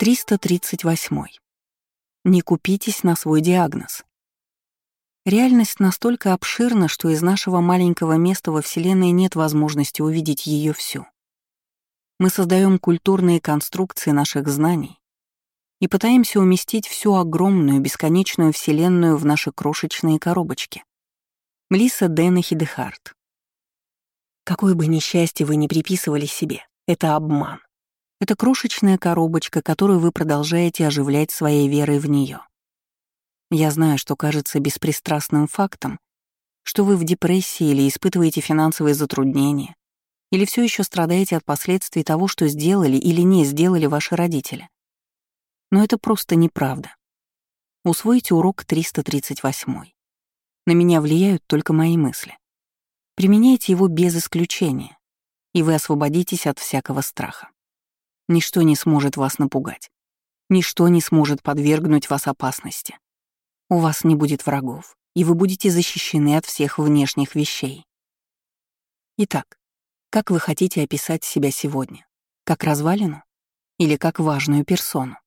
338. Не купитесь на свой диагноз. Реальность настолько обширна, что из нашего маленького места во Вселенной нет возможности увидеть ее всю. Мы создаем культурные конструкции наших знаний и пытаемся уместить всю огромную, бесконечную Вселенную в наши крошечные коробочки. Мелисса Денехи Дехарт. Какое бы несчастье вы ни приписывали себе, это обман. Это крошечная коробочка, которую вы продолжаете оживлять своей верой в нее. Я знаю, что кажется беспристрастным фактом, что вы в депрессии или испытываете финансовые затруднения, или все еще страдаете от последствий того, что сделали или не сделали ваши родители. Но это просто неправда. Усвойте урок 338. На меня влияют только мои мысли. Применяйте его без исключения, и вы освободитесь от всякого страха. Ничто не сможет вас напугать. Ничто не сможет подвергнуть вас опасности. У вас не будет врагов, и вы будете защищены от всех внешних вещей. Итак, как вы хотите описать себя сегодня? Как развалину? Или как важную персону?